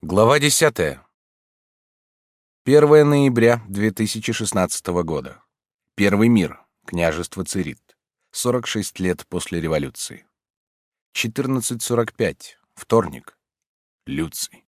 Глава 10. 1 ноября 2016 года. Первый мир. Княжество Цирит. 46 лет после революции. 14:45. Вторник. Люций.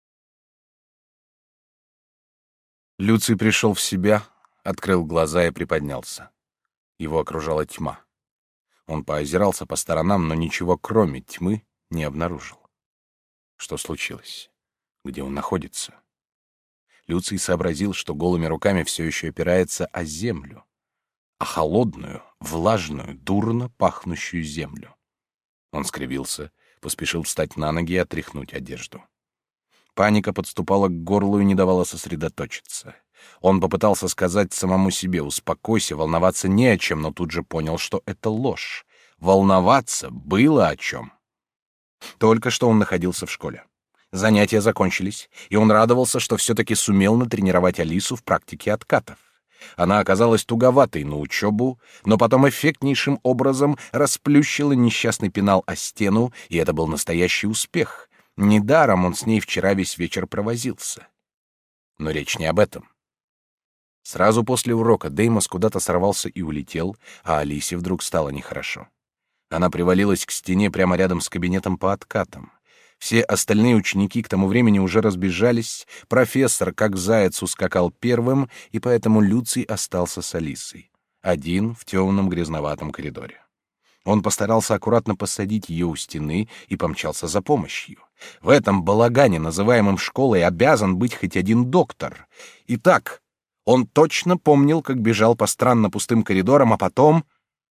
Люций пришел в себя, открыл глаза и приподнялся. Его окружала тьма. Он поозирался по сторонам, но ничего кроме тьмы не обнаружил. Что случилось? Где он находится? Люций сообразил, что голыми руками все еще опирается о землю, о холодную, влажную, дурно пахнущую землю. Он скривился, поспешил встать на ноги и отряхнуть одежду. Паника подступала к горлу и не давала сосредоточиться. Он попытался сказать самому себе: «Успокойся, волноваться не о чем», но тут же понял, что это ложь. Волноваться было о чем. Только что он находился в школе. Занятия закончились, и он радовался, что все-таки сумел натренировать Алису в практике откатов. Она оказалась туговатой на учебу, но потом эффектнейшим образом расплющила несчастный пенал о стену, и это был настоящий успех. Недаром он с ней вчера весь вечер провозился. Но речь не об этом. Сразу после урока Деймос куда-то сорвался и улетел, а Алисе вдруг стало нехорошо. Она привалилась к стене прямо рядом с кабинетом по откатам. Все остальные ученики к тому времени уже разбежались, профессор, как заяц, ускакал первым, и поэтому Люций остался с Алисой, один в темном грязноватом коридоре. Он постарался аккуратно посадить ее у стены и помчался за помощью. В этом балагане, называемом школой, обязан быть хоть один доктор. Итак, он точно помнил, как бежал по странно пустым коридорам, а потом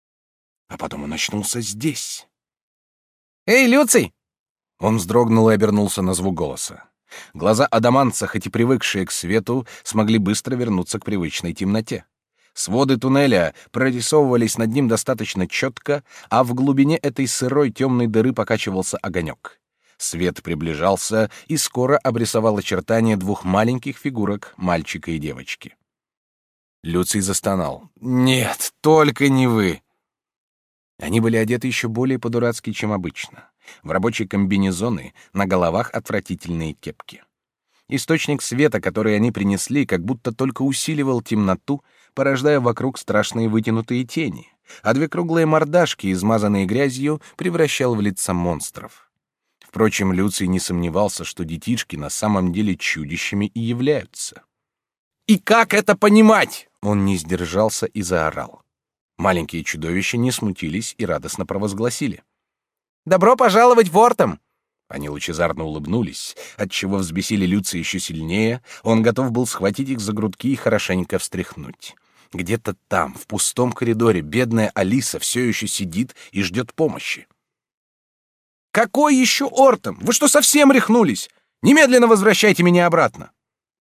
он очнулся здесь. «Эй, Люций!» Он вздрогнул и обернулся на звук голоса. Глаза адамантца, хоть и привыкшие к свету, смогли быстро вернуться к привычной темноте. Своды туннеля прорисовывались над ним достаточно четко, а в глубине этой сырой темной дыры покачивался огонек. Свет приближался и скоро обрисовал очертания двух маленьких фигурок, мальчика и девочки. Люций застонал. «Нет, только не вы!» Они были одеты еще более по-дурацки, чем обычно. В рабочие комбинезоны, на головах отвратительные кепки. Источник света, который они принесли, как будто только усиливал темноту, порождая вокруг страшные вытянутые тени, а две круглые мордашки, измазанные грязью, превращал в лица монстров. Впрочем, Люций не сомневался, что детишки на самом деле чудищами и являются. «И как это понимать?» Он не сдержался и заорал. Маленькие чудовища не смутились и радостно провозгласили: «Добро пожаловать в Ортом!» Они лучезарно улыбнулись, отчего взбесили Люция еще сильнее. Он готов был схватить их за грудки и хорошенько встряхнуть. Где-то там, в пустом коридоре, бедная Алиса все еще сидит и ждет помощи. «Какой еще Ортом? Вы что, совсем рехнулись? Немедленно возвращайте меня обратно!»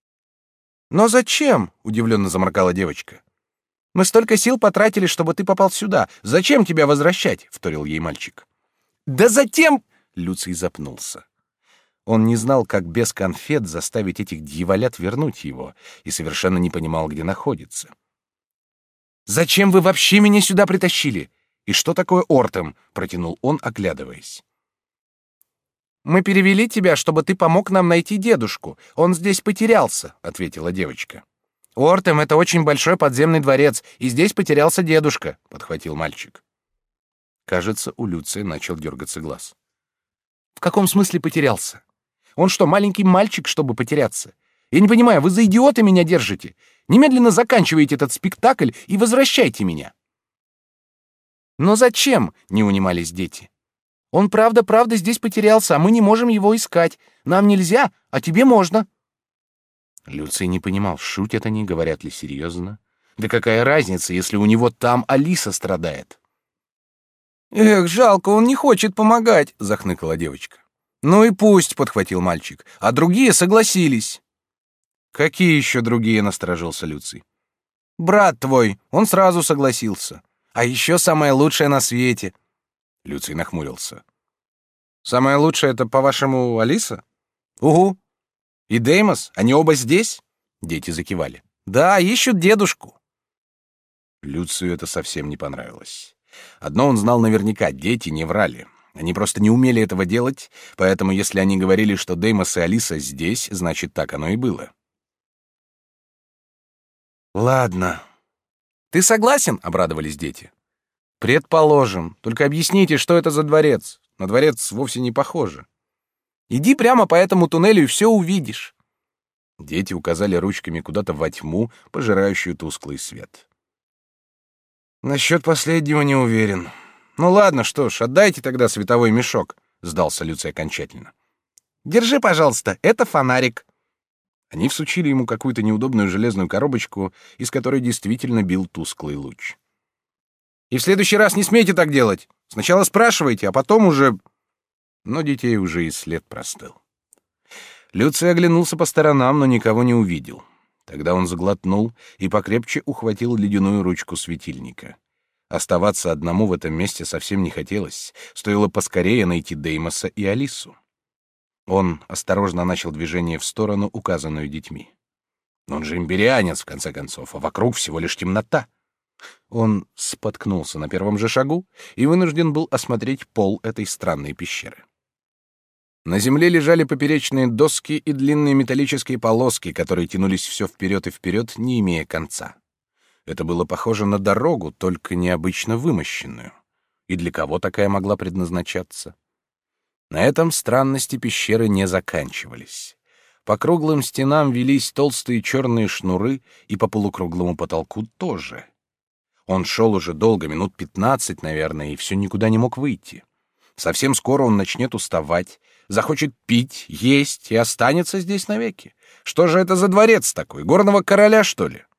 «Но зачем?» — удивленно заморгала девочка. «Мы столько сил потратили, чтобы ты попал сюда. Зачем тебя возвращать?» — вторил ей мальчик. «Да затем...» — Люций запнулся. Он не знал, как без конфет заставить этих дьяволят вернуть его, и совершенно не понимал, где находится. «Зачем вы вообще меня сюда притащили? И что такое Ортем?» — протянул он, оглядываясь. «Мы перевели тебя, чтобы ты помог нам найти дедушку. Он здесь потерялся», — ответила девочка. «Ортем — это очень большой подземный дворец, и здесь потерялся дедушка», — подхватил мальчик. Кажется, у Люция начал дергаться глаз. «В каком смысле потерялся? Он что, маленький мальчик, чтобы потеряться? Я не понимаю, вы за идиота меня держите? Немедленно заканчивайте этот спектакль и возвращайте меня!» «Но зачем?» — не унимались дети. «Он правда здесь потерялся, а мы не можем его искать. Нам нельзя, а тебе можно». Люций не понимал, шутят они, говорят ли серьезно. Да какая разница, если у него там Алиса страдает? «Эх, жалко, он не хочет помогать», — захныкала девочка. «Ну и пусть», — подхватил мальчик, — «а другие согласились». «Какие еще другие?» — насторожился Люций. «Брат твой, он сразу согласился. А еще самое лучшее на свете». Люций нахмурился. «Самое лучшее — это, по-вашему, Алиса?» «Угу. И Деймос? Они оба здесь?» Дети закивали. «Да, ищут дедушку». Люцию это совсем не понравилось. Одно он знал наверняка — дети не врали. Они просто не умели этого делать, поэтому если они говорили, что Деймос и Алиса здесь, значит, так оно и было. «Ладно. Ты согласен?» — обрадовались дети. «Предположим. Только объясните, что это за дворец. На дворец вовсе не похоже. Иди прямо по этому туннелю и все увидишь». Дети указали ручками куда-то во тьму, пожирающую тусклый свет. «Насчет последнего не уверен. Ну ладно, что ж, отдайте тогда световой мешок», — сдался Люций окончательно. «Держи, пожалуйста, это фонарик». Они всучили ему какую-то неудобную железную коробочку, из которой действительно бил тусклый луч. «И в следующий раз не смейте так делать. Сначала спрашивайте, а потом уже...» Но детей уже и след простыл. Люций оглянулся по сторонам, но никого не увидел. Тогда он заглотнул и покрепче ухватил ледяную ручку светильника. Оставаться одному в этом месте совсем не хотелось. Стоило поскорее найти Деймоса и Алису. Он осторожно начал движение в сторону, указанную детьми. Он же имбирианец, в конце концов, а вокруг всего лишь темнота. Он споткнулся на первом же шагу и вынужден был осмотреть пол этой странной пещеры. На земле лежали поперечные доски и длинные металлические полоски, которые тянулись все вперед и вперед, не имея конца. Это было похоже на дорогу, только необычно вымощенную. И для кого такая могла предназначаться? На этом странности пещеры не заканчивались. По круглым стенам велись толстые черные шнуры, и по полукруглому потолку тоже. Он шел уже долго, минут 15, наверное, и все никуда не мог выйти. Совсем скоро он начнет уставать, захочет пить, есть и останется здесь навеки. Что же это за дворец такой? Горного короля, что ли?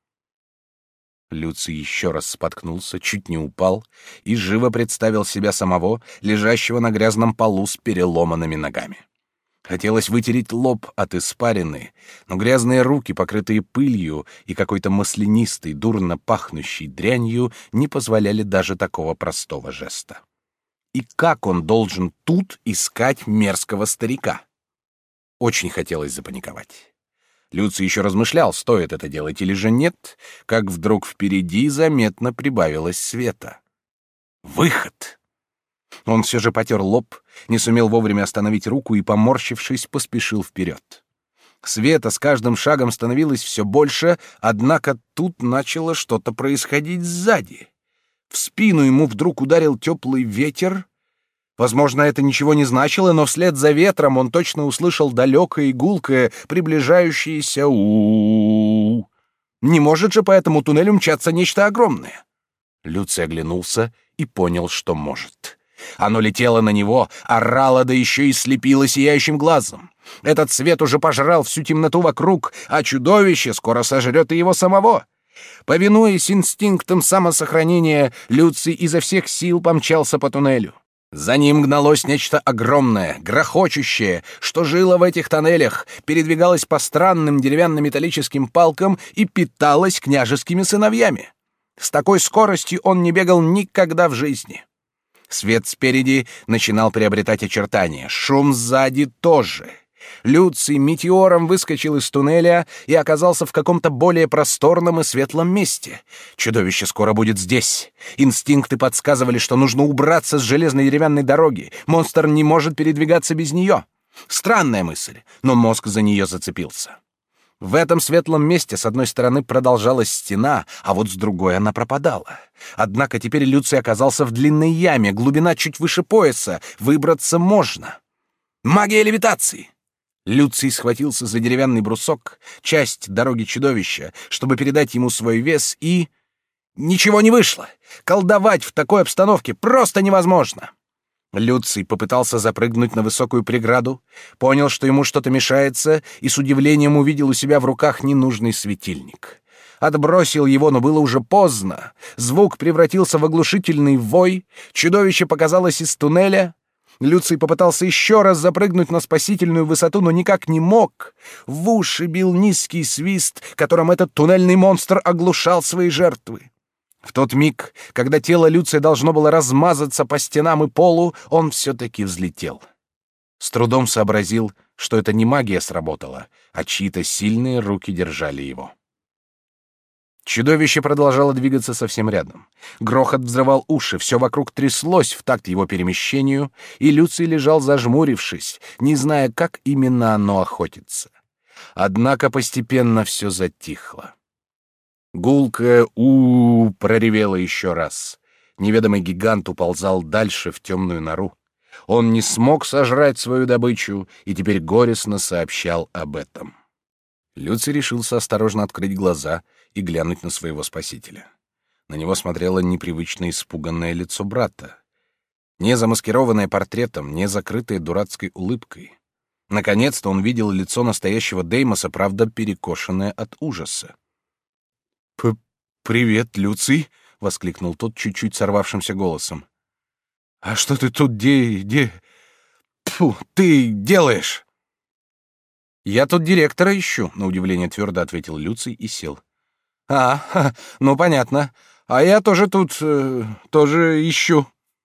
Люций еще раз споткнулся, чуть не упал и живо представил себя самого, лежащего на грязном полу с переломанными ногами. Хотелось вытереть лоб от испарины, но грязные руки, покрытые пылью и какой-то маслянистой, дурно пахнущей дрянью, не позволяли даже такого простого жеста. И как он должен тут искать мерзкого старика? Очень хотелось запаниковать. Люций еще размышлял, стоит это делать или же нет, как вдруг впереди заметно прибавилось света. Выход! Он все же потер лоб, не сумел вовремя остановить руку и, поморщившись, поспешил вперед. Света с каждым шагом становилось все больше, однако тут начало что-то происходить сзади. В спину ему вдруг ударил теплый ветер. Возможно, это ничего не значило, но вслед за ветром он точно услышал далекое и гулкое, приближающееся «у-у-у». Не может же по этому туннелю мчаться нечто огромное. Люций оглянулся и понял, что может. Оно летело на него, орало, да еще и слепило сияющим глазом. Этот свет уже пожрал всю темноту вокруг, а чудовище скоро сожрет и его самого. Повинуясь инстинктам самосохранения, Люций изо всех сил помчался по туннелю. За ним гналось нечто огромное, грохочущее, что жило в этих тоннелях, передвигалось по странным деревянно-металлическим палкам и питалось княжескими сыновьями. С такой скоростью он не бегал никогда в жизни. Свет спереди начинал приобретать очертания, шум сзади тоже. Люций метеором выскочил из туннеля и оказался в каком-то более просторном и светлом месте. Чудовище скоро будет здесь. Инстинкты подсказывали, что нужно убраться с железной деревянной дороги. Монстр не может передвигаться без нее. Странная мысль, но мозг за нее зацепился. В этом светлом месте с одной стороны продолжалась стена, а вот с другой она пропадала. Однако теперь Люций оказался в длинной яме, глубина чуть выше пояса. Выбраться можно. Магия левитации! Люций схватился за деревянный брусок, часть дороги чудовища, чтобы передать ему свой вес, и... Ничего не вышло. Колдовать в такой обстановке просто невозможно. Люций попытался запрыгнуть на высокую преграду, понял, что ему что-то мешается, и с удивлением увидел у себя в руках ненужный светильник. Отбросил его, но было уже поздно. Звук превратился в оглушительный вой, чудовище показалось из туннеля. Люций попытался еще раз запрыгнуть на спасительную высоту, но никак не мог. В уши бил низкий свист, которым этот туннельный монстр оглушал свои жертвы. В тот миг, когда тело Люция должно было размазаться по стенам и полу, он все-таки взлетел. С трудом сообразил, что это не магия сработала, а чьи-то сильные руки держали его. Чудовище продолжало двигаться совсем рядом. Грохот взрывал уши, все вокруг тряслось в такт его перемещению, и Люций лежал зажмурившись, не зная, как именно оно охотится. Однако постепенно все затихло. Гулкое «у-у-у» проревело еще раз. Неведомый гигант уползал дальше в темную нору. Он не смог сожрать свою добычу и теперь горестно сообщал об этом. Люций решился осторожно открыть глаза и глянуть на своего спасителя. На него смотрело непривычно испуганное лицо брата, не замаскированное портретом, не закрытое дурацкой улыбкой. Наконец-то он видел лицо настоящего Деймоса, правда, перекошенное от ужаса. «Привет, Люций!» — воскликнул тот чуть-чуть сорвавшимся голосом. «А что ты тут ты делаешь?» «Я тут директора ищу», — на удивление твердо ответил Люций и сел. Ну понятно. А я тоже тут тоже ищу».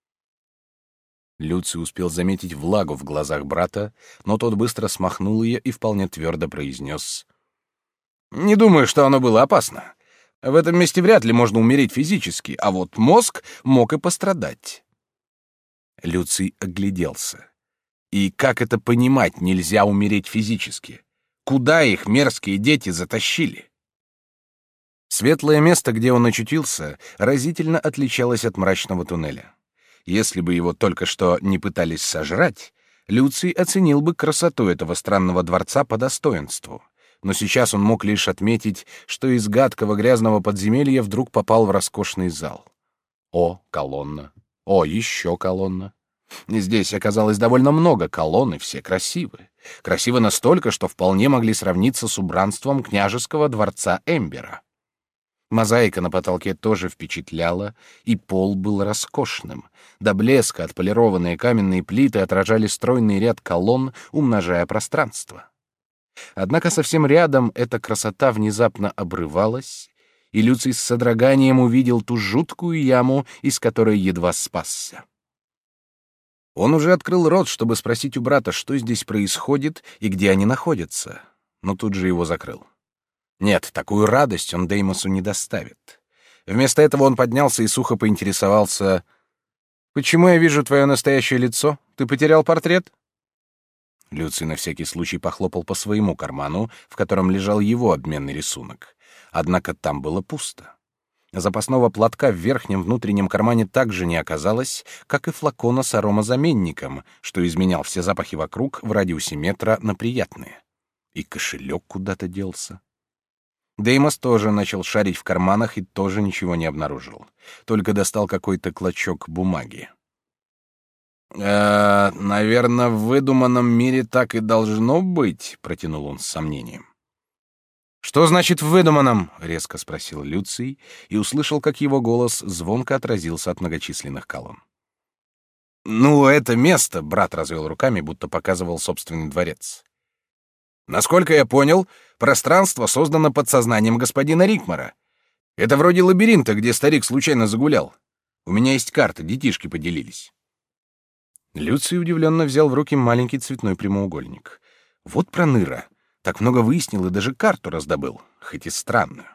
Люций успел заметить влагу в глазах брата, но тот быстро смахнул ее и вполне твердо произнес: «Не думаю, что оно было опасно. В этом месте вряд ли можно умереть физически, а вот мозг мог и пострадать». Люций огляделся. И как это понимать, нельзя умереть физически? Куда их мерзкие дети затащили? Светлое место, где он очутился, разительно отличалось от мрачного туннеля. Если бы его только что не пытались сожрать, Люций оценил бы красоту этого странного дворца по достоинству. Но сейчас он мог лишь отметить, что из гадкого грязного подземелья вдруг попал в роскошный зал. О, колонна! О, еще колонна! И здесь оказалось довольно много колонн, и все красивы. Красивы настолько, что вполне могли сравниться с убранством княжеского дворца Эмбера. Мозаика на потолке тоже впечатляла, и пол был роскошным. До блеска отполированные каменные плиты отражали стройный ряд колонн, умножая пространство. Однако совсем рядом эта красота внезапно обрывалась, и Люций с содроганием увидел ту жуткую яму, из которой едва спасся. Он уже открыл рот, чтобы спросить у брата, что здесь происходит и где они находятся, но тут же его закрыл. Нет, такую радость он Деймосу не доставит. Вместо этого он поднялся и сухо поинтересовался: «Почему я вижу твое настоящее лицо? Ты потерял портрет?» Люций на всякий случай похлопал по своему карману, в котором лежал его обменный рисунок. Однако там было пусто. Запасного платка в верхнем внутреннем кармане также не оказалось, как и флакона с аромазаменником, что изменял все запахи вокруг в радиусе метра на приятные. И кошелек куда-то делся. Деймос тоже начал шарить в карманах и тоже ничего не обнаружил. Только достал какой-то клочок бумаги. «Наверное, в выдуманном мире так и должно быть», — протянул он с сомнением. «Что значит «в выдуманном»?» — резко спросил Люций и услышал, как его голос звонко отразился от многочисленных колонн. «Ну, это место», — брат развел руками, будто показывал собственный дворец. «Насколько я понял, пространство создано подсознанием господина Рикмара. Это вроде лабиринта, где старик случайно загулял. У меня есть карта, детишки поделились». Люций удивленно взял в руки маленький цветной прямоугольник. Вот проныра. Так много выяснил и даже карту раздобыл, хоть и странную.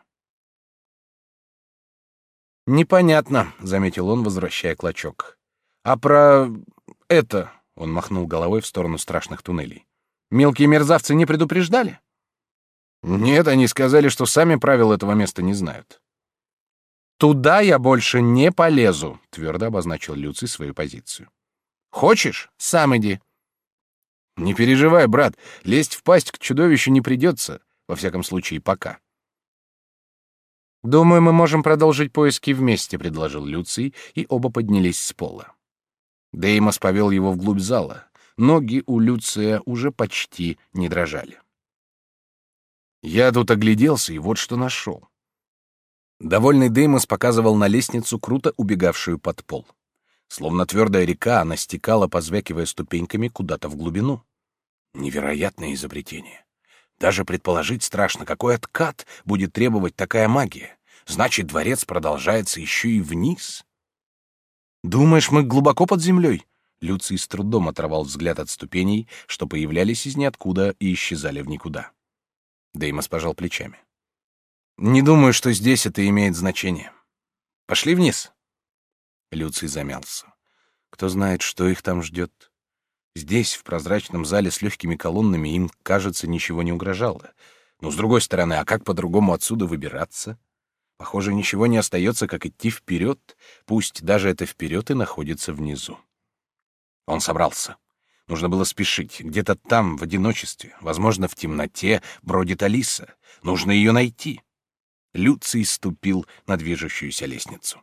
«Непонятно», — заметил он, возвращая клочок. «А про это...» — он махнул головой в сторону страшных туннелей. «Мелкие мерзавцы не предупреждали?» «Нет, они сказали, что сами правил этого места не знают». «Туда я больше не полезу», — твердо обозначил Люций свою позицию. «Хочешь? Сам иди». «Не переживай, брат, лезть в пасть к чудовищу не придется, во всяком случае, пока». «Думаю, мы можем продолжить поиски вместе», — предложил Люций, и оба поднялись с пола. Деймос повел его вглубь зала. Ноги у Люция уже почти не дрожали. «Я тут огляделся, и вот что нашел». Довольный Деймос показывал на лестницу, круто убегавшую под пол. Словно твердая река, она стекала, позвякивая ступеньками, куда-то в глубину. Невероятное изобретение. Даже предположить страшно, какой откат будет требовать такая магия. Значит, дворец продолжается еще и вниз. «Думаешь, мы глубоко под землей?» Люций с трудом оторвал взгляд от ступеней, что появлялись из ниоткуда и исчезали в никуда. Деймос пожал плечами. Не думаю, что здесь это имеет значение. Пошли вниз. Люций замялся. Кто знает, что их там ждет. Здесь, в прозрачном зале с легкими колоннами, им, кажется, ничего не угрожало. Но, с другой стороны, а как по-другому отсюда выбираться? Похоже, ничего не остается, как идти вперед, пусть даже это вперед и находится внизу. Он собрался. Нужно было спешить. Где-то там, в одиночестве, возможно, в темноте, бродит Алиса. Нужно ее найти. Люций ступил на движущуюся лестницу.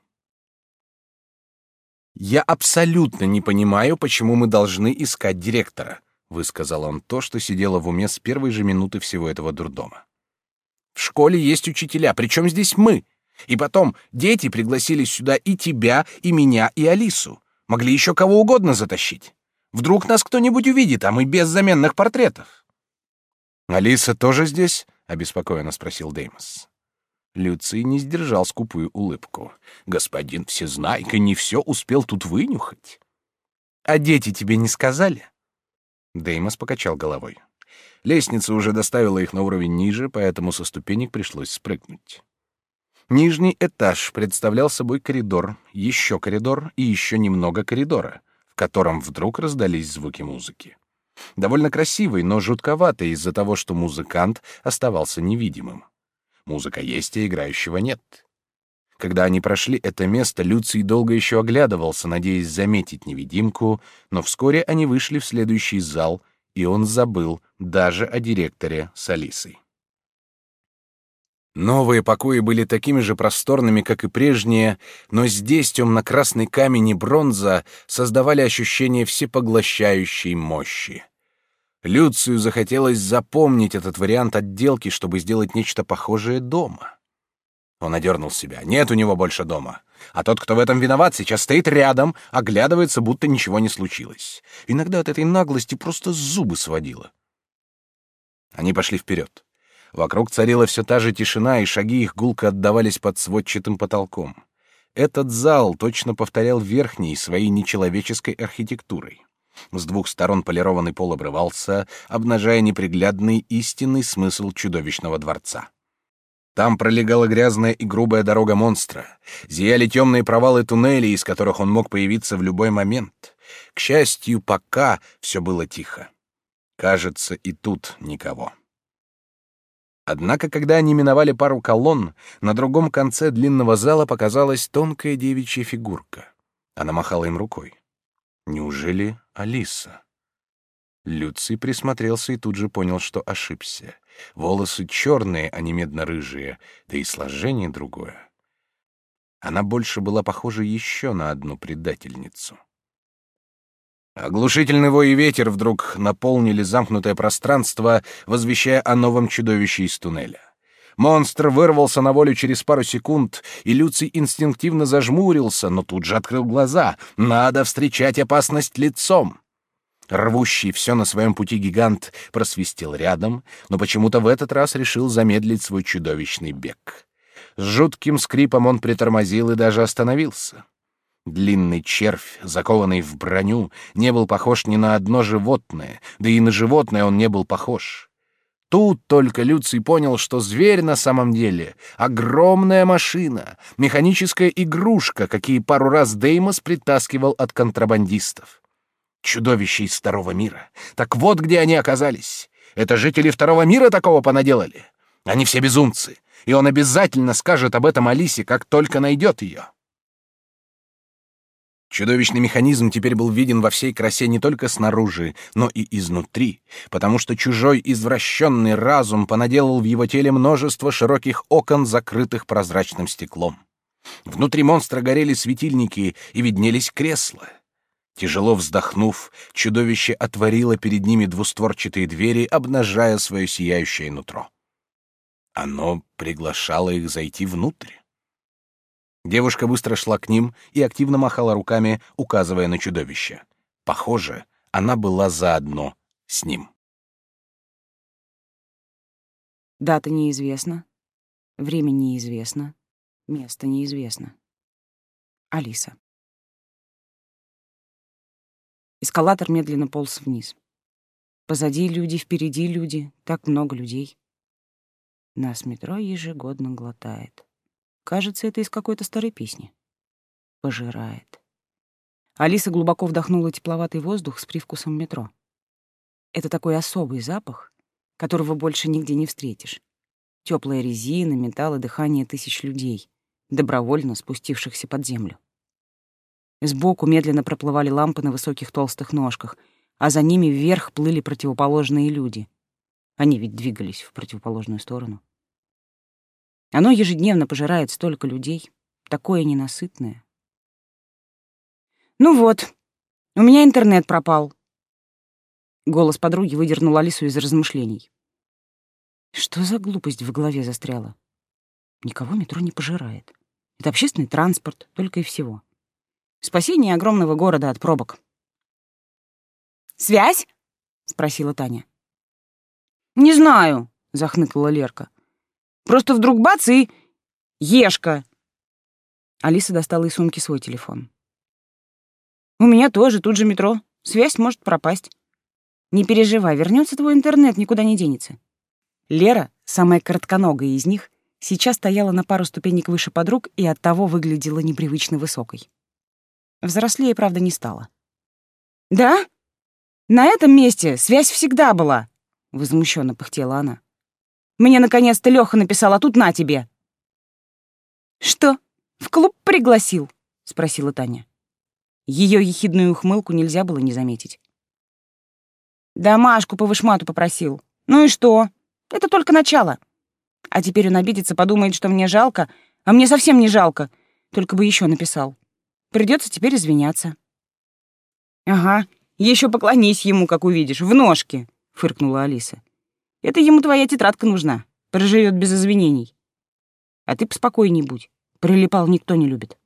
«Я абсолютно не понимаю, почему мы должны искать директора», — высказал он то, что сидело в уме с первой же минуты всего этого дурдома. «В школе есть учителя, причем здесь мы? И потом, дети пригласили сюда и тебя, и меня, и Алису. Могли еще кого угодно затащить. Вдруг нас кто-нибудь увидит, а мы без заменных портретов». «Алиса тоже здесь?» — обеспокоенно спросил Деймос. Люций не сдержал скупую улыбку. «Господин Всезнайка не все успел тут вынюхать». «А дети тебе не сказали?» Деймос покачал головой. Лестница уже доставила их на уровень ниже, поэтому со ступенек пришлось спрыгнуть. Нижний этаж представлял собой коридор, еще коридор и еще немного коридора, в котором вдруг раздались звуки музыки. Довольно красивый, но жутковатый из-за того, что музыкант оставался невидимым. Музыка есть, а играющего нет. Когда они прошли это место, Люций долго еще оглядывался, надеясь заметить невидимку, но вскоре они вышли в следующий зал, и он забыл даже о директоре с Алисой. Новые покои были такими же просторными, как и прежние, но здесь темно-красный камень и бронза создавали ощущение всепоглощающей мощи. Люцию захотелось запомнить этот вариант отделки, чтобы сделать нечто похожее дома. Он одернул себя. Нет у него больше дома. А тот, кто в этом виноват, сейчас стоит рядом, оглядывается, будто ничего не случилось. Иногда от этой наглости просто зубы сводило. Они пошли вперед. Вокруг царила все та же тишина, и шаги их гулко отдавались под сводчатым потолком. Этот зал точно повторял верхний своей нечеловеческой архитектурой. С двух сторон полированный пол обрывался, обнажая неприглядный истинный смысл чудовищного дворца. Там пролегала грязная и грубая дорога монстра, зияли темные провалы туннелей, из которых он мог появиться в любой момент. К счастью, пока все было тихо. Кажется, и тут никого. Однако, когда они миновали пару колонн, на другом конце длинного зала показалась тонкая девичья фигурка. Она махала им рукой. Неужели Алиса? Люций присмотрелся и тут же понял, что ошибся. Волосы черные, а не медно-рыжие, да и сложение другое. Она больше была похожа еще на одну предательницу. Оглушительный вой и ветер вдруг наполнили замкнутое пространство, возвещая о новом чудовище из туннеля. Монстр вырвался на волю через пару секунд, и Люций инстинктивно зажмурился, но тут же открыл глаза. Надо встречать опасность лицом. Рвущий все на своем пути гигант просвистел рядом, но почему-то в этот раз решил замедлить свой чудовищный бег. С жутким скрипом он притормозил и даже остановился. Длинный червь, закованный в броню, не был похож ни на одно животное, да и на животное он не был похож. Тут только Люций понял, что зверь на самом деле — огромная машина, механическая игрушка, какие пару раз Деймос притаскивал от контрабандистов. Чудовища из второго мира. Так вот где они оказались. Это жители второго мира такого понаделали. Они все безумцы, и он обязательно скажет об этом Алисе, как только найдет ее. Чудовищный механизм теперь был виден во всей красе не только снаружи, но и изнутри, потому что чужой извращенный разум понаделал в его теле множество широких окон, закрытых прозрачным стеклом. Внутри монстра горели светильники и виднелись кресла. Тяжело вздохнув, чудовище отворило перед ними двустворчатые двери, обнажая свое сияющее нутро. Оно приглашало их зайти внутрь. Девушка быстро шла к ним и активно махала руками, указывая на чудовище. Похоже, она была заодно с ним. Дата неизвестна, время неизвестно, место неизвестно. Алиса. Эскалатор медленно полз вниз. Позади люди, впереди люди, так много людей. Нас метро ежегодно глотает. Кажется, это из какой-то старой песни. Пожирает. Алиса глубоко вдохнула тепловатый воздух с привкусом метро. Это такой особый запах, которого больше нигде не встретишь. Теплая резина, металл и дыхание тысяч людей, добровольно спустившихся под землю. Сбоку медленно проплывали лампы на высоких толстых ножках, а за ними вверх плыли противоположные люди. Они ведь двигались в противоположную сторону. Оно ежедневно пожирает столько людей, такое ненасытное. «Ну вот, у меня интернет пропал». Голос подруги выдернул Алису из размышлений. Что за глупость в голове застряла? Никого метро не пожирает. Это общественный транспорт, только и всего. Спасение огромного города от пробок. «Связь?» — спросила Таня. «Не знаю», — захныкала Лерка. «Просто вдруг бац и... Ешка!» Алиса достала из сумки свой телефон. «У меня тоже, тут же метро. Связь может пропасть. Не переживай, вернется твой интернет, никуда не денется». Лера, самая коротконогая из них, сейчас стояла на пару ступенек выше подруг и оттого выглядела непривычно высокой. Взрослее, правда, не стала. «Да? На этом месте связь всегда была!» — возмущенно пыхтела она. «Мне наконец-то Лёха написал, а тут на тебе!» «Что, в клуб пригласил?» — спросила Таня. Её ехидную ухмылку нельзя было не заметить. «Да Машку по вышмату попросил. Ну и что? Это только начало. А теперь он обидится, подумает, что мне жалко, а мне совсем не жалко. Только бы ещё написал. Придётся теперь извиняться». «Ага, ещё поклонись ему, как увидишь, в ножки», — фыркнула Алиса. «Это ему твоя тетрадка нужна, проживёт без извинений. А ты поспокойней будь, прилипал никто не любит».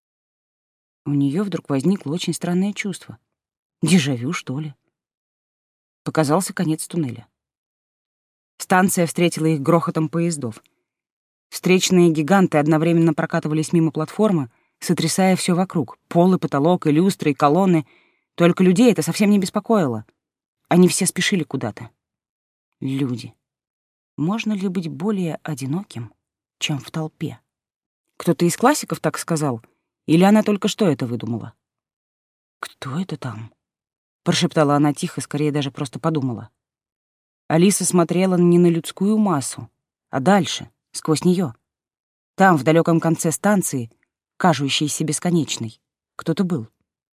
У неё вдруг возникло очень странное чувство. Дежавю, что ли? Показался конец туннеля. Станция встретила их грохотом поездов. Встречные гиганты одновременно прокатывались мимо платформы, сотрясая всё вокруг. Пол и потолок, и люстры, и колонны. Только людей это совсем не беспокоило. Они все спешили куда-то. Люди. Можно ли быть более одиноким, чем в толпе? Кто-то из классиков так сказал, или она только что это выдумала? «Кто это там?» — прошептала она тихо, скорее даже просто подумала. Алиса смотрела не на людскую массу, а дальше, сквозь неё. Там, в далёком конце станции, кажущейся бесконечной, кто-то был.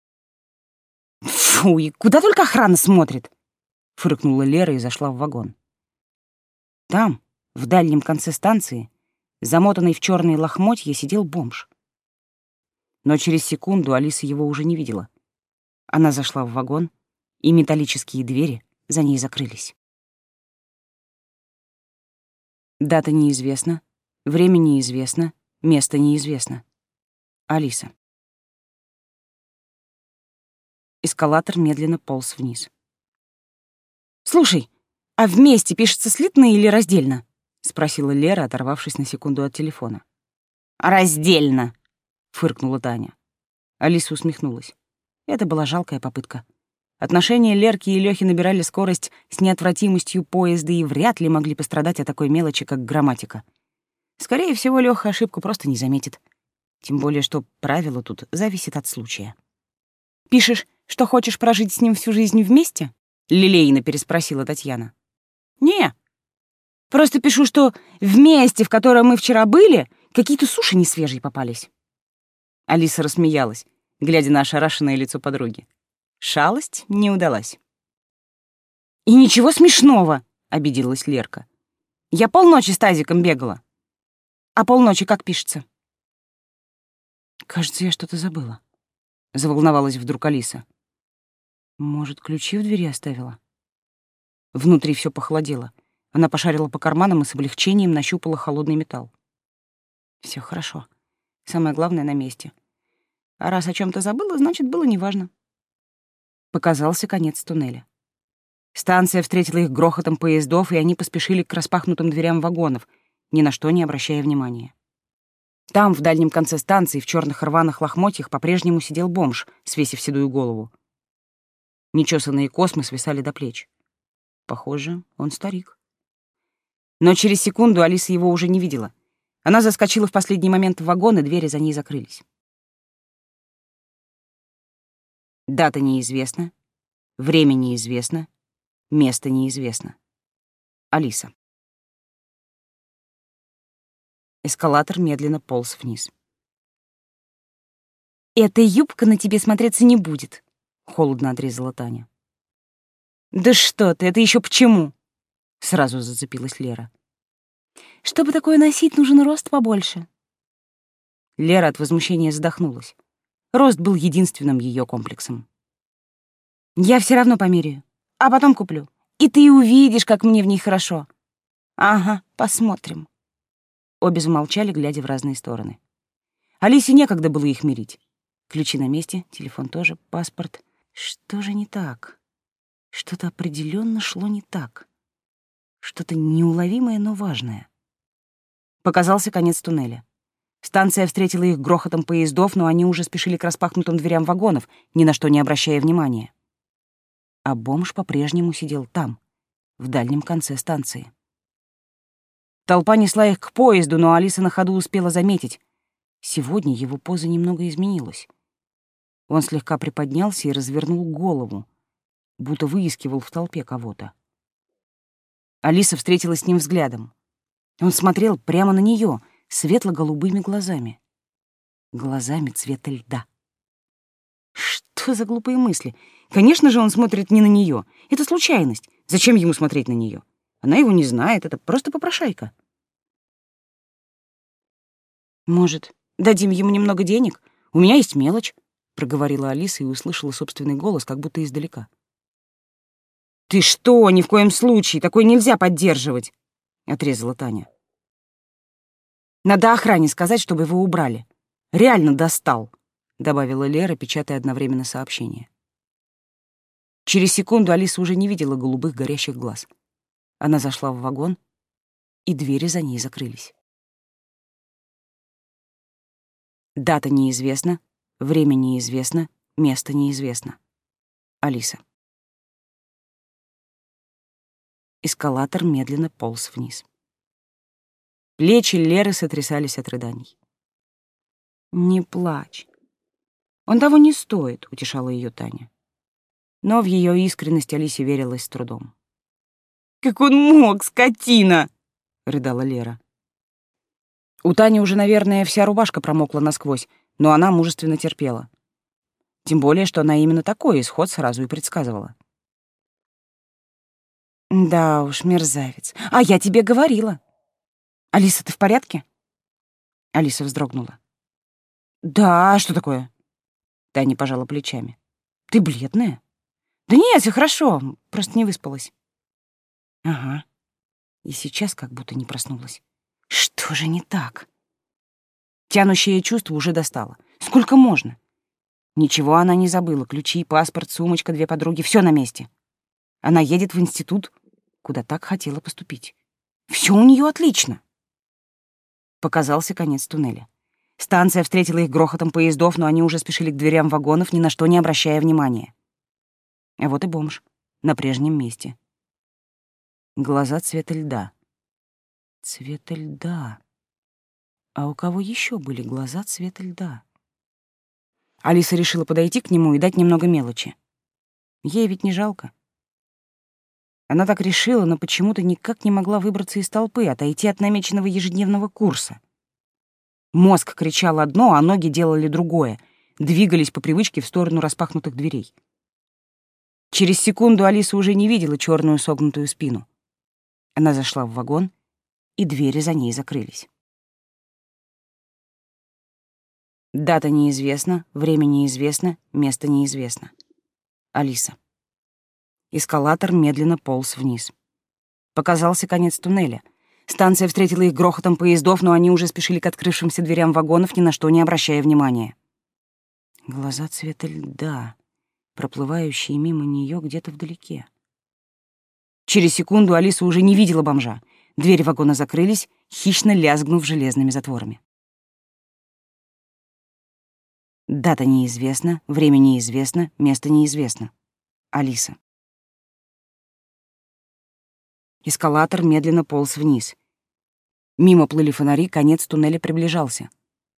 «Фу, и куда только охрана смотрит!» — фыркнула Лера и зашла в вагон. Там, в дальнем конце станции, замотанный в чёрные лохмотья, сидел бомж. Но через секунду Алиса его уже не видела. Она зашла в вагон, и металлические двери за ней закрылись. Дата неизвестна, время неизвестно, место неизвестно. Алиса. Эскалатор медленно полз вниз. «Слушай, а вместе пишется слитно или раздельно?» — спросила Лера, оторвавшись на секунду от телефона. «Раздельно!» — фыркнула Таня. Алиса усмехнулась. Это была жалкая попытка. Отношения Лерки и Лёхи набирали скорость с неотвратимостью поезда и вряд ли могли пострадать от такой мелочи, как грамматика. Скорее всего, Лёха ошибку просто не заметит. Тем более, что правило тут зависит от случая. «Пишешь, что хочешь прожить с ним всю жизнь вместе?» — лилейно переспросила Татьяна. «Не, просто пишу, что в месте, в котором мы вчера были, какие-то суши несвежие попались». Алиса рассмеялась, глядя на ошарашенное лицо подруги. Шалость не удалась. «И ничего смешного», — обиделась Лерка. «Я полночи с тазиком бегала». «А полночи как пишется?» «Кажется, я что-то забыла», — заволновалась вдруг Алиса. «Может, ключи в двери оставила?» Внутри все похолодело. Она пошарила по карманам и с облегчением нащупала холодный металл. Все хорошо. Самое главное на месте. А раз о чем-то забыла, значит, было неважно. Показался конец туннеля. Станция встретила их грохотом поездов, и они поспешили к распахнутым дверям вагонов, ни на что не обращая внимания. Там, в дальнем конце станции, в черных рваных лохмотьях, по-прежнему сидел бомж, свесив седую голову. Нечесанные космы свисали до плеч. Похоже, он старик. Но через секунду Алиса его уже не видела. Она заскочила в последний момент в вагон, и двери за ней закрылись. Дата неизвестна, время неизвестно, место неизвестно. Алиса. Эскалатор медленно полз вниз. «Эта юбка на тебе смотреться не будет», — холодно отрезала Таня. «Да что ты, это еще почему?» — сразу зацепилась Лера. «Чтобы такое носить, нужен рост побольше». Лера от возмущения задохнулась. Рост был единственным ее комплексом. «Я все равно померяю, а потом куплю. И ты увидишь, как мне в ней хорошо». «Ага, посмотрим». Обе замолчали, глядя в разные стороны. Алисе некогда было их мирить. Ключи на месте, телефон тоже, паспорт. Что же не так? Что-то определенно шло не так. Что-то неуловимое, но важное. Показался конец туннеля. Станция встретила их грохотом поездов, но они уже спешили к распахнутым дверям вагонов, ни на что не обращая внимания. А бомж по-прежнему сидел там, в дальнем конце станции. Толпа несла их к поезду, но Алиса на ходу успела заметить. Сегодня его поза немного изменилась. Он слегка приподнялся и развернул голову, будто выискивал в толпе кого-то. Алиса встретилась с ним взглядом. Он смотрел прямо на нее, светло-голубыми глазами. Глазами цвета льда. Что за глупые мысли? Конечно же, он смотрит не на нее. Это случайность. Зачем ему смотреть на нее? Она его не знает, это просто попрошайка. «Может, дадим ему немного денег? У меня есть мелочь», — проговорила Алиса и услышала собственный голос, как будто издалека. «Ты что? Ни в коем случае! Такое нельзя поддерживать!» — отрезала Таня. «Надо охране сказать, чтобы его убрали. Реально достал», — добавила Лера, печатая одновременно сообщение. Через секунду Алиса уже не видела голубых горящих глаз. Она зашла в вагон, и двери за ней закрылись. Дата неизвестна, время неизвестно, место неизвестно. Алиса. Эскалатор медленно полз вниз. Плечи Леры сотрясались от рыданий. «Не плачь. Он того не стоит», — утешала ее Таня. Но в ее искренность Алисе верилась с трудом. «Как он мог, скотина!» — рыдала Лера. У Тани уже, наверное, вся рубашка промокла насквозь, но она мужественно терпела. Тем более, что она именно такой исход сразу и предсказывала. «Да уж, мерзавец. А я тебе говорила. Алиса, ты в порядке?» Алиса вздрогнула. «Да, что такое?» Таня пожала плечами. «Ты бледная?» «Да нет, все хорошо, просто не выспалась». «Ага. И сейчас как будто не проснулась. Что же не так?» Тянущее чувство уже достало. Сколько можно? Ничего она не забыла. Ключи, паспорт, сумочка, 2 подруги — все на месте. Она едет в институт, куда так хотела поступить. Все у нее отлично. Показался конец туннеля. Станция встретила их грохотом поездов, но они уже спешили к дверям вагонов, ни на что не обращая внимания. А вот и бомж. На прежнем месте. Глаза цвета льда. Цвета льда. А у кого еще были глаза цвета льда? Алиса решила подойти к нему и дать немного мелочи. Ей ведь не жалко. Она так решила, но почему-то никак не могла выбраться из толпы, отойти от намеченного ежедневного курса. Мозг кричал одно, а ноги делали другое, двигались по привычке в сторону распахнутых дверей. Через секунду Алиса уже не видела черную согнутую спину. Она зашла в вагон, и двери за ней закрылись. Дата неизвестна, время неизвестно, место неизвестно. Алиса. Эскалатор медленно полз вниз. Показался конец туннеля. Станция встретила их грохотом поездов, но они уже спешили к открывшимся дверям вагонов, ни на что не обращая внимания. Глаза цвета льда, проплывающие мимо нее где-то вдалеке. Через секунду Алиса уже не видела бомжа. Двери вагона закрылись, хищно лязгнув железными затворами. Дата неизвестна, время неизвестно, место неизвестно. Алиса. Эскалатор медленно полз вниз. Мимо плыли фонари, конец туннеля приближался.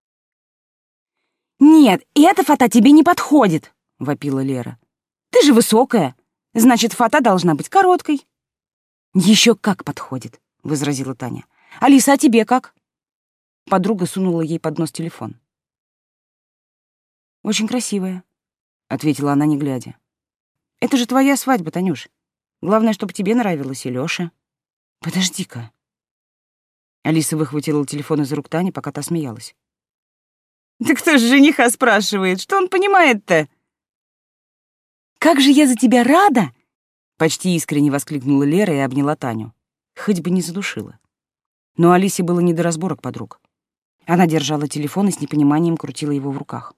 «Нет, эта фата тебе не подходит!» — вопила Лера. «Ты же высокая, значит, фата должна быть короткой». «Еще как подходит!» — возразила Таня. «Алиса, а тебе как?» Подруга сунула ей под нос телефон. «Очень красивая», — ответила она, не глядя. «Это же твоя свадьба, Танюш. Главное, чтобы тебе нравилось и Лёша». «Подожди-ка». Алиса выхватила телефон из рук Тани, пока та смеялась. «Да кто ж жениха спрашивает? Что он понимает-то?» «Как же я за тебя рада!» Почти искренне воскликнула Лера и обняла Таню. Хоть бы не задушила. Но Алисе было не до разборок подруг. Она держала телефон и с непониманием крутила его в руках.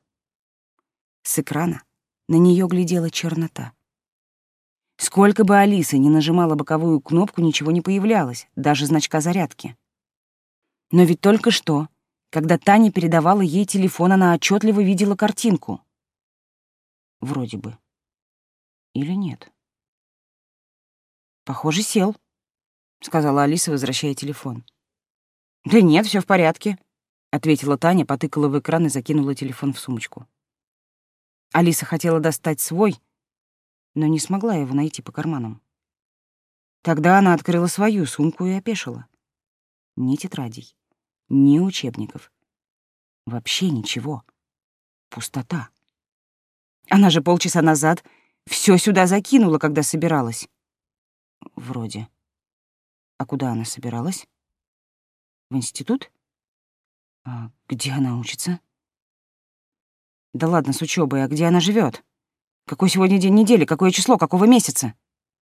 С экрана на нее глядела чернота. Сколько бы Алиса ни нажимала боковую кнопку, ничего не появлялось, даже значка зарядки. Но ведь только что, когда Таня передавала ей телефон, она отчетливо видела картинку. Вроде бы. Или нет? «Похоже, сел», — сказала Алиса, возвращая телефон. «Да нет, все в порядке», — ответила Таня, потыкала в экран и закинула телефон в сумочку. Алиса хотела достать свой, но не смогла его найти по карманам. Тогда она открыла свою сумку и опешила. Ни тетрадей, ни учебников. Вообще ничего. Пустота. Она же полчаса назад все сюда закинула, когда собиралась. Вроде. А куда она собиралась? В институт? А где она учится? Да ладно с учебой, а где она живет? Какой сегодня день недели, какое число, какого месяца?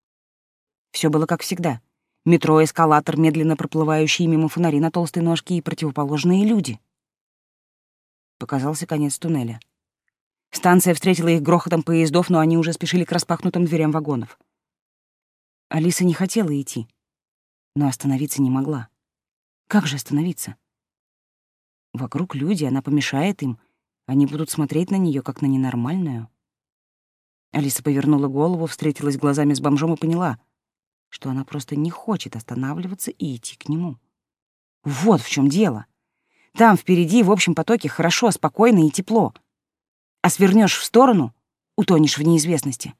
Все было как всегда. Метро, эскалатор, медленно проплывающие мимо фонари на толстой ножке и противоположные люди. Показался конец туннеля. Станция встретила их грохотом поездов, но они уже спешили к распахнутым дверям вагонов. Алиса не хотела идти, но остановиться не могла. Как же остановиться? Вокруг люди, она помешает им, они будут смотреть на нее как на ненормальную. Алиса повернула голову, встретилась глазами с бомжом и поняла, что она просто не хочет останавливаться и идти к нему. Вот в чем дело. Там впереди, в общем потоке, хорошо, спокойно и тепло. А свернешь в сторону — утонешь в неизвестности.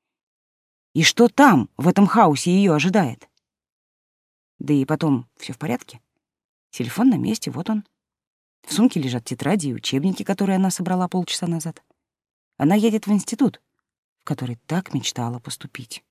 И что там, в этом хаосе, ее ожидает? Да и потом, все в порядке. Телефон на месте, вот он. В сумке лежат тетради и учебники, которые она собрала полчаса назад. Она едет в институт, в который так мечтала поступить.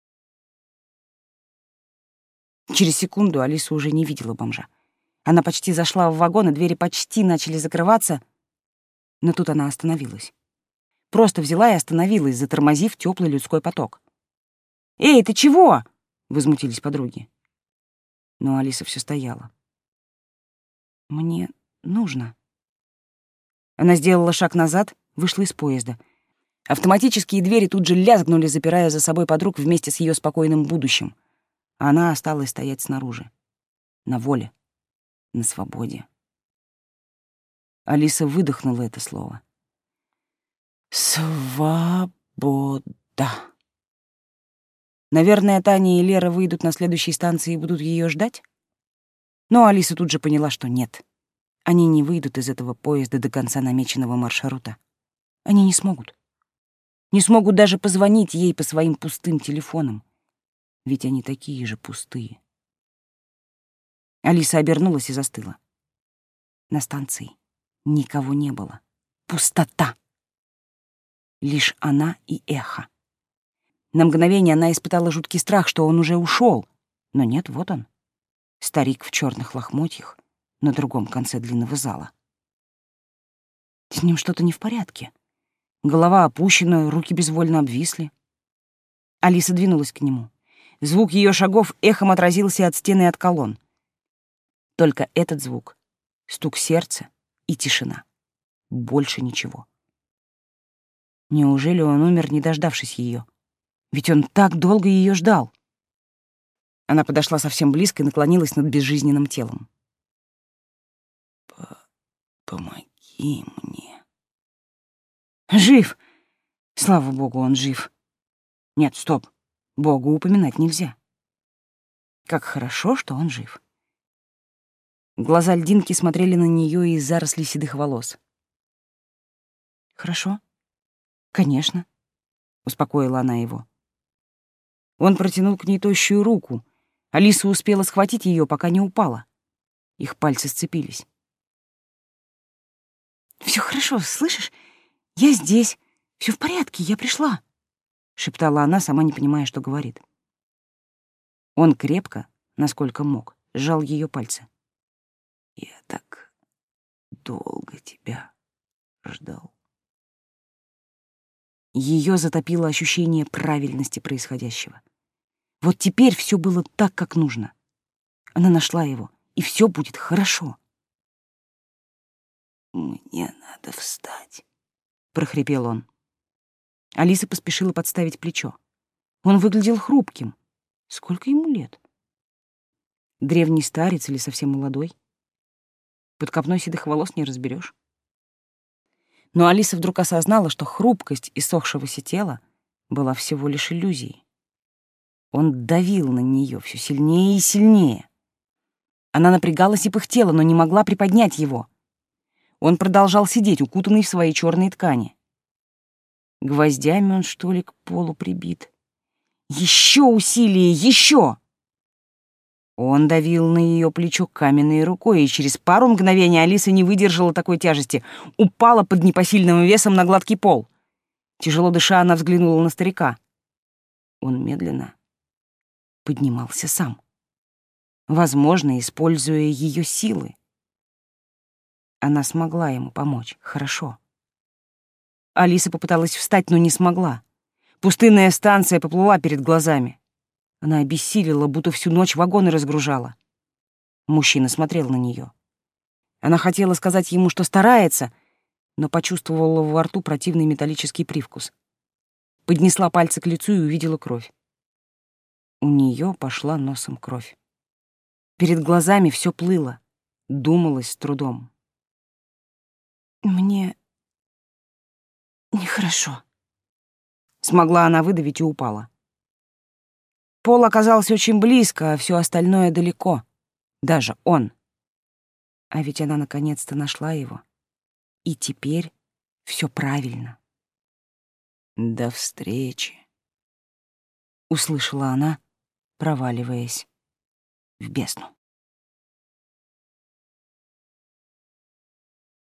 Через секунду Алиса уже не видела бомжа. Она почти зашла в вагон, и двери почти начали закрываться, но тут она остановилась. Просто взяла и остановилась, затормозив теплый людской поток. «Эй, ты чего?» — возмутились подруги. Но Алиса все стояла. «Мне нужно». Она сделала шаг назад, вышла из поезда. Автоматические двери тут же лязгнули, запирая за собой подруг вместе с ее спокойным будущим. А она осталась стоять снаружи. На воле. На свободе. Алиса выдохнула это слово. Свобода. Наверное, Таня и Лера выйдут на следующей станции и будут ее ждать? Но Алиса тут же поняла, что нет. Они не выйдут из этого поезда до конца намеченного маршрута. Они не смогут. Не смогут даже позвонить ей по своим пустым телефонам. Ведь они такие же пустые. Алиса обернулась и застыла. На станции никого не было. Пустота. Лишь она и эхо. На мгновение она испытала жуткий страх, что он уже ушел. Но нет, вот он. Старик в черных лохмотьях на другом конце длинного зала. С ним что-то не в порядке. Голова опущена, руки безвольно обвисли. Алиса двинулась к нему. Звук ее шагов эхом отразился от стены и от колонн. Только этот звук, стук сердца и тишина. Больше ничего. Неужели он умер, не дождавшись ее? Ведь он так долго ее ждал. Она подошла совсем близко и наклонилась над безжизненным телом. «Помоги мне». «Жив! Слава богу, он жив. Нет, стоп, Богу упоминать нельзя». Как хорошо, что он жив. Глаза льдинки смотрели на нее из зарослей седых волос. «Хорошо, конечно», — успокоила она его. Он протянул к ней тощую руку. Алиса успела схватить ее, пока не упала. Их пальцы сцепились. «Все хорошо, слышишь? Я здесь. Все в порядке, я пришла», — шептала она, сама не понимая, что говорит. Он крепко, насколько мог, сжал ее пальцы. «Я так долго тебя ждал». Ее затопило ощущение правильности происходящего. Вот теперь все было так, как нужно. Она нашла его, и все будет хорошо. «Мне надо встать», — прохрипел он. Алиса поспешила подставить плечо. Он выглядел хрупким. Сколько ему лет? Древний старец или совсем молодой? Под копной седых волос не разберешь. Но Алиса вдруг осознала, что хрупкость иссохшегося тела была всего лишь иллюзией. Он давил на нее все сильнее и сильнее. Она напрягалась и пыхтела, но не могла приподнять его. Он продолжал сидеть, укутанный в свои черные ткани. Гвоздями он, что ли, к полу прибит? Еще усилие, еще! Он давил на ее плечо каменной рукой, и через пару мгновений Алиса не выдержала такой тяжести, упала под непосильным весом на гладкий пол. Тяжело дыша, она взглянула на старика. Он медленно поднимался сам, возможно, используя ее силы. Она смогла ему помочь, хорошо. Алиса попыталась встать, но не смогла. Пустынная станция поплыла перед глазами. Она обессилила, будто всю ночь вагоны разгружала. Мужчина смотрел на нее. Она хотела сказать ему, что старается, но почувствовала во рту противный металлический привкус. Поднесла пальцы к лицу и увидела кровь. У нее пошла носом кровь. Перед глазами все плыло, думалось с трудом. «Мне нехорошо», — смогла она выдавить и упала. Пол оказался очень близко, а все остальное далеко. Даже он. А ведь она наконец-то нашла его. И теперь все правильно. «До встречи», — услышала она, проваливаясь в бездну.